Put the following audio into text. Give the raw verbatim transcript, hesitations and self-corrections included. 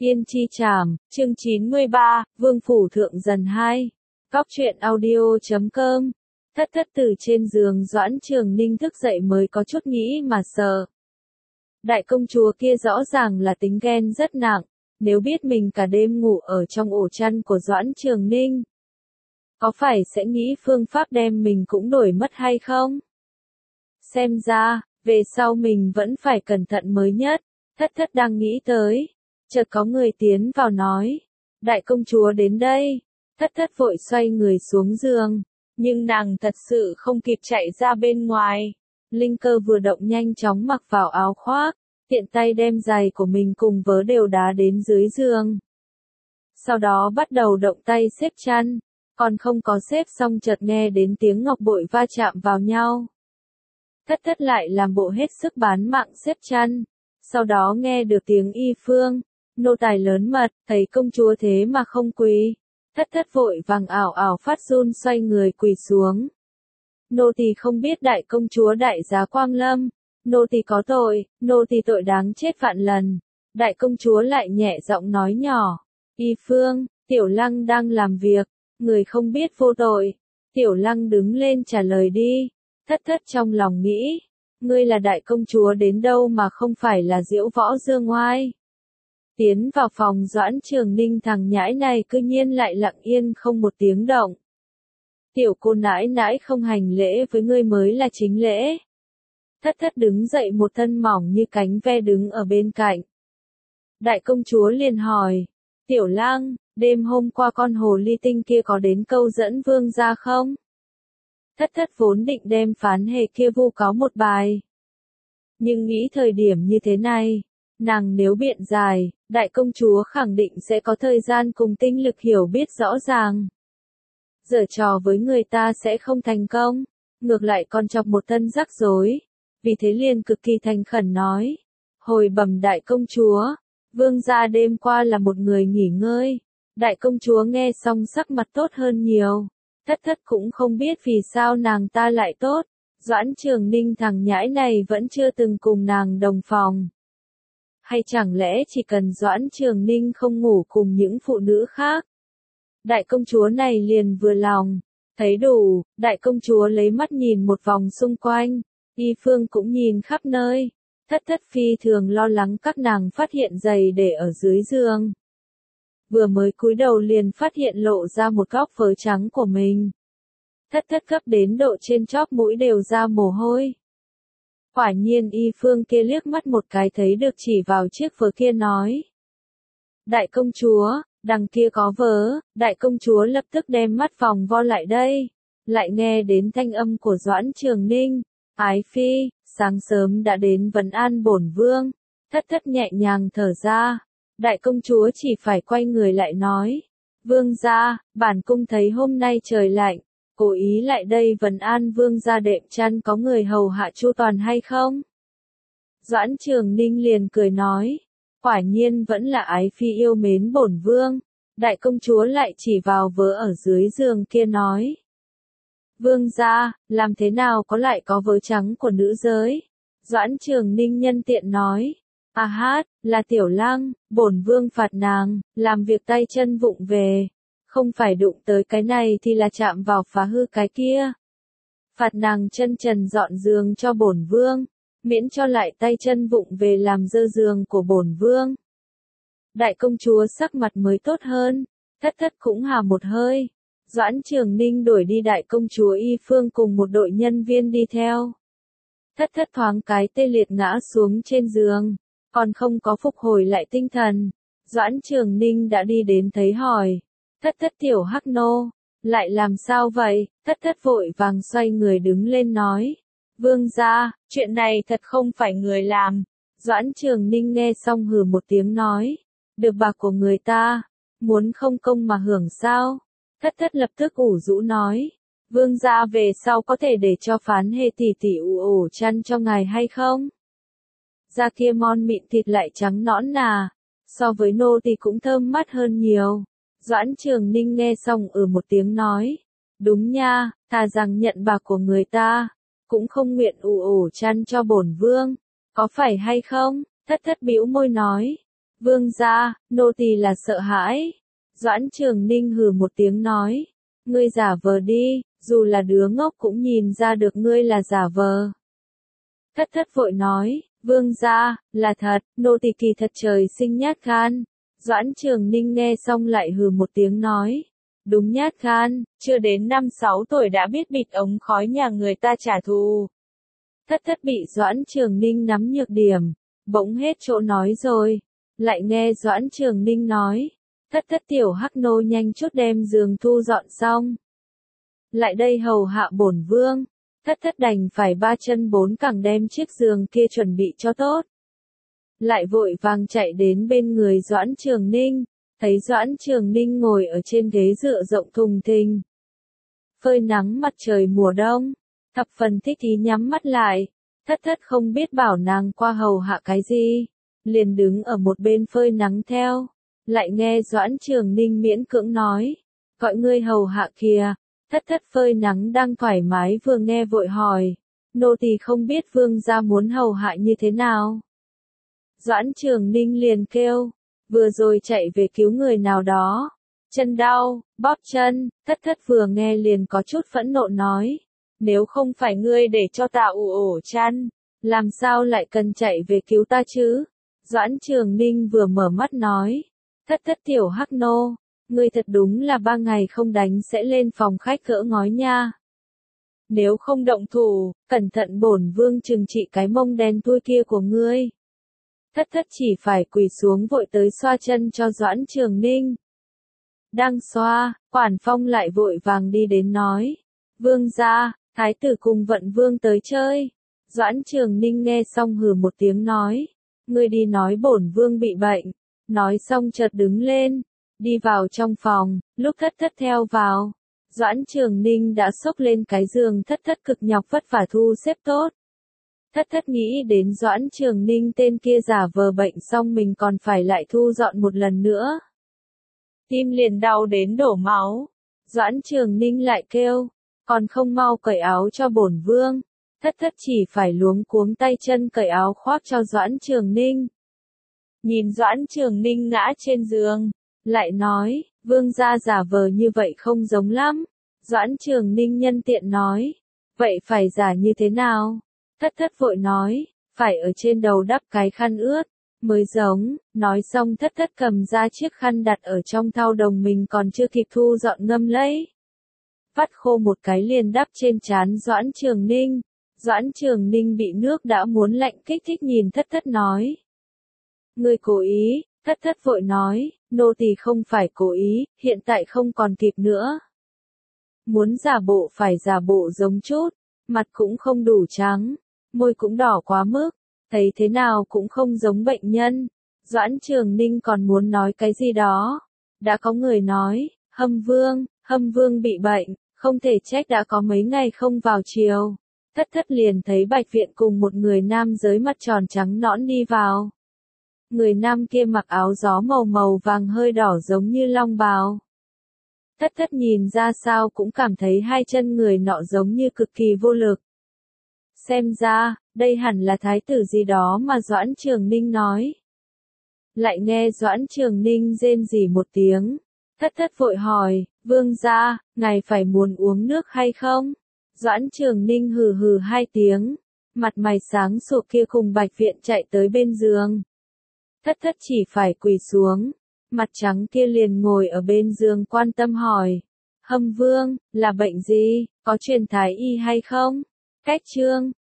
Yên Chi Trảm, chương chín mươi ba, Vương Phủ Thượng Dần hai. Góc truyện audio chấm com. Thất thất từ trên giường Doãn Trường Ninh thức dậy mới có chút nghĩ mà sợ. Đại công chúa kia rõ ràng là tính ghen rất nặng, nếu biết mình cả đêm ngủ ở trong ổ chăn của Doãn Trường Ninh, có phải sẽ nghĩ phương pháp đem mình cũng đổi mất hay không? Xem ra, về sau mình vẫn phải cẩn thận mới nhất. Thất thất đang nghĩ tới, chợt có người tiến vào nói, đại công chúa đến đây. Thất thất vội xoay người xuống giường, nhưng nàng thật sự không kịp chạy ra bên ngoài. Linh cơ vừa động nhanh chóng mặc vào áo khoác, tiện tay đem giày của mình cùng vớ đều đá đến dưới giường. Sau đó bắt đầu động tay xếp chăn, còn không có xếp xong chợt nghe đến tiếng ngọc bội va chạm vào nhau. Thất thất lại làm bộ hết sức bán mạng xếp chăn, sau đó nghe được tiếng y phương, nô tài lớn mật, thấy công chúa thế mà không quỳ. Thất thất vội vàng ảo ảo phát run xoay người quỳ xuống. Nô tỳ không biết đại công chúa đại giá Quang Lâm, nô tỳ có tội, nô tỳ tội đáng chết vạn lần. Đại công chúa lại nhẹ giọng nói nhỏ, y phương, tiểu lăng đang làm việc, người không biết vô tội. Tiểu lăng đứng lên trả lời đi. Thất thất trong lòng nghĩ, ngươi là đại công chúa đến đâu mà không phải là diễu võ dương ngoai. Tiến vào phòng Doãn Trường Ninh, thằng nhãi này cư nhiên lại lặng yên không một tiếng động. Tiểu cô nãi nãi không hành lễ với ngươi mới là chính lễ. Thất thất đứng dậy, một thân mỏng như cánh ve đứng ở bên cạnh. Đại công chúa liền hỏi, tiểu lang, đêm hôm qua con hồ ly tinh kia có đến câu dẫn vương gia không? Thất thất vốn định đem phán hề kia vu cáo một bài. Nhưng nghĩ thời điểm như thế này, nàng nếu biện giải, đại công chúa khẳng định sẽ có thời gian cùng tinh lực hiểu biết rõ ràng. Giở trò với người ta sẽ không thành công, ngược lại còn chọc một thân rắc rối. Vì thế liền cực kỳ thành khẩn nói, hồi bẩm đại công chúa, vương gia đêm qua là một người nghỉ ngơi. Đại công chúa nghe xong sắc mặt tốt hơn nhiều. Thất thất cũng không biết vì sao nàng ta lại tốt. Doãn Trường Ninh thằng nhãi này vẫn chưa từng cùng nàng đồng phòng. Hay chẳng lẽ chỉ cần Doãn Trường Ninh không ngủ cùng những phụ nữ khác, đại công chúa này liền vừa lòng. Thấy đủ, đại công chúa lấy mắt nhìn một vòng xung quanh, y phương cũng nhìn khắp nơi. Thất thất phi thường lo lắng các nàng phát hiện giày để ở dưới giường. Vừa mới cúi đầu liền phát hiện lộ ra một góc phớ trắng của mình. Thất thất gấp đến độ trên chóp mũi đều ra mồ hôi. Quả nhiên y phương kia liếc mắt một cái thấy được chỉ vào chiếc vớ kia nói, đại công chúa, đằng kia có vớ. Đại công chúa lập tức đem mắt vòng vo lại đây, lại nghe đến thanh âm của Doãn Trường Ninh, ái phi, sáng sớm đã đến vấn an bổn vương. Thất thất nhẹ nhàng thở ra. Đại công chúa chỉ phải quay người lại nói, vương gia, bản cung thấy hôm nay trời lạnh, cố ý lại đây vấn an vương gia đệm chăn có người hầu hạ chu toàn hay không? Doãn Trường Ninh liền cười nói, quả nhiên vẫn là ái phi yêu mến bổn vương. Đại công chúa lại chỉ vào vớ ở dưới giường kia nói, vương gia, làm thế nào có lại có vớ trắng của nữ giới? Doãn Trường Ninh nhân tiện nói, à hát, là tiểu lang, bổn vương phạt nàng, làm việc tay chân vụng về. Không phải đụng tới cái này thì là chạm vào phá hư cái kia. Phạt nàng chân trần dọn giường cho bổn vương, miễn cho lại tay chân vụng về làm dơ giường của bổn vương. Đại công chúa sắc mặt mới tốt hơn, thất thất cũng hà một hơi. Doãn Trường Ninh đuổi đi đại công chúa y phương cùng một đội nhân viên đi theo. Thất thất thoáng cái tê liệt ngã xuống trên giường, còn không có phục hồi lại tinh thần. Doãn Trường Ninh đã đi đến thấy hỏi, thất thất tiểu hắc nô, lại làm sao vậy? Thất thất vội vàng xoay người đứng lên nói, vương gia, chuyện này thật không phải người làm. Doãn Trường Ninh nghe xong hừ một tiếng nói, được bạc của người ta, muốn không công mà hưởng sao? Thất thất lập tức ủ rũ nói, vương gia về sau có thể để cho phán hề tỷ tỷ ủ ổ chăn cho ngài hay không? Da kia mon mịn thịt lại trắng nõn nà, so với nô thì cũng thơm mắt hơn nhiều. Doãn Trường Ninh nghe xong ừ một tiếng nói, đúng nha, thà rằng nhận bạc của người ta, cũng không nguyện ủ ổ chăn cho bổn vương, có phải hay không? Thất thất bĩu môi nói, Vương gia, nô tỳ là sợ hãi. Doãn Trường Ninh hừ một tiếng nói. Ngươi giả vờ đi, dù là đứa ngốc cũng nhìn ra được ngươi là giả vờ. Thất thất vội nói, vương gia, là thật, nô tỳ kỳ thật trời sinh nhát gan. Doãn Trường Ninh nghe xong lại hừ một tiếng nói. Đúng nhát gan, chưa đến năm sáu tuổi đã biết bịt ống khói nhà người ta trả thù. Thất thất bị Doãn Trường Ninh nắm nhược điểm, bỗng hết chỗ nói rồi. Lại nghe Doãn Trường Ninh nói. Thất thất tiểu hắc nô nhanh chút đem giường thu dọn xong. Lại đây hầu hạ bổn vương. Thất thất đành phải ba chân bốn cẳng đem chiếc giường kia chuẩn bị cho tốt. Lại vội vàng chạy đến bên người Doãn Trường Ninh, thấy Doãn Trường Ninh ngồi ở trên ghế dựa rộng thùng thình. Phơi nắng mặt trời mùa đông, thập phần thích ý nhắm mắt lại, thất thất không biết bảo nàng qua hầu hạ cái gì, liền đứng ở một bên phơi nắng theo. Lại nghe Doãn Trường Ninh miễn cưỡng nói, gọi ngươi hầu hạ kìa. Thất thất phơi nắng đang thoải mái vừa nghe vội hỏi, nô tỳ không biết vương gia muốn hầu hạ như thế nào. Doãn Trường Ninh liền kêu, vừa rồi chạy về cứu người nào đó, chân đau, bóp chân. Thất thất vừa nghe liền có chút phẫn nộ nói, nếu không phải ngươi để cho ta ủ ổ chăn, làm sao lại cần chạy về cứu ta chứ? Doãn Trường Ninh vừa mở mắt nói, thất thất tiểu hắc nô. Ngươi thật đúng là ba ngày không đánh sẽ lên phòng khách cỡ ngói nha. Nếu không động thủ, cẩn thận bổn vương trừng trị cái mông đen thui kia của ngươi. Thất thất chỉ phải quỳ xuống vội tới xoa chân cho Doãn Trường Ninh. Đang xoa, Quản Phong lại vội vàng đi đến nói. Vương gia, thái tử cùng vận vương tới chơi. Doãn Trường Ninh nghe xong hừ một tiếng nói. Ngươi đi nói bổn vương bị bệnh. Nói xong chợt đứng lên. Đi vào trong phòng, lúc thất thất theo vào. Doãn Trường Ninh đã xốc lên cái giường thất thất cực nhọc vất vả thu xếp tốt. Thất thất nghĩ đến Doãn Trường Ninh tên kia giả vờ bệnh xong mình còn phải lại thu dọn một lần nữa. Tim liền đau đến đổ máu. Doãn Trường Ninh lại kêu, còn không mau cởi áo cho bổn vương. Thất thất chỉ phải luống cuống tay chân cởi áo khoác cho Doãn Trường Ninh. Nhìn Doãn Trường Ninh ngã trên giường. Lại nói, vương gia giả vờ như vậy không giống lắm. Doãn Trường Ninh nhân tiện nói, vậy phải giả như thế nào? Thất thất vội nói, phải ở trên đầu đắp cái khăn ướt, mới giống. Nói xong thất thất cầm ra chiếc khăn đặt ở trong thau đồng mình còn chưa kịp thu dọn ngâm lấy. Vắt khô một cái liền đắp trên trán Doãn Trường Ninh. Doãn Trường Ninh bị nước đã muốn lạnh kích thích nhìn thất thất nói. Ngươi cố ý. Thất thất vội nói, nô tỳ không phải cố ý, hiện tại không còn kịp nữa. Muốn giả bộ phải giả bộ giống chút, mặt cũng không đủ trắng, môi cũng đỏ quá mức, thấy thế nào cũng không giống bệnh nhân. Doãn Trường Ninh còn muốn nói cái gì đó. Đã có người nói, Hâm Vương, Hâm Vương bị bệnh, không thể trách đã có mấy ngày không vào chiều. Thất thất liền thấy Bạch Viện cùng một người nam giới mặt tròn trắng nõn đi vào. Người nam kia mặc áo gió màu màu vàng hơi đỏ giống như long bào. Thất thất nhìn ra sao cũng cảm thấy hai chân người nọ giống như cực kỳ vô lực. Xem ra, đây hẳn là thái tử gì đó mà Doãn Trường Ninh nói. Lại nghe Doãn Trường Ninh rên rỉ một tiếng. Thất thất vội hỏi, vương gia, ngài phải muốn uống nước hay không? Doãn Trường Ninh hừ hừ hai tiếng. Mặt mày sáng sủa kia cùng Bạch Viện chạy tới bên giường. Thất thất chỉ phải quỳ xuống, mặt trắng kia liền ngồi ở bên giường quan tâm hỏi. Hâm Vương, là bệnh gì, có truyền thái y hay không? Cách chương,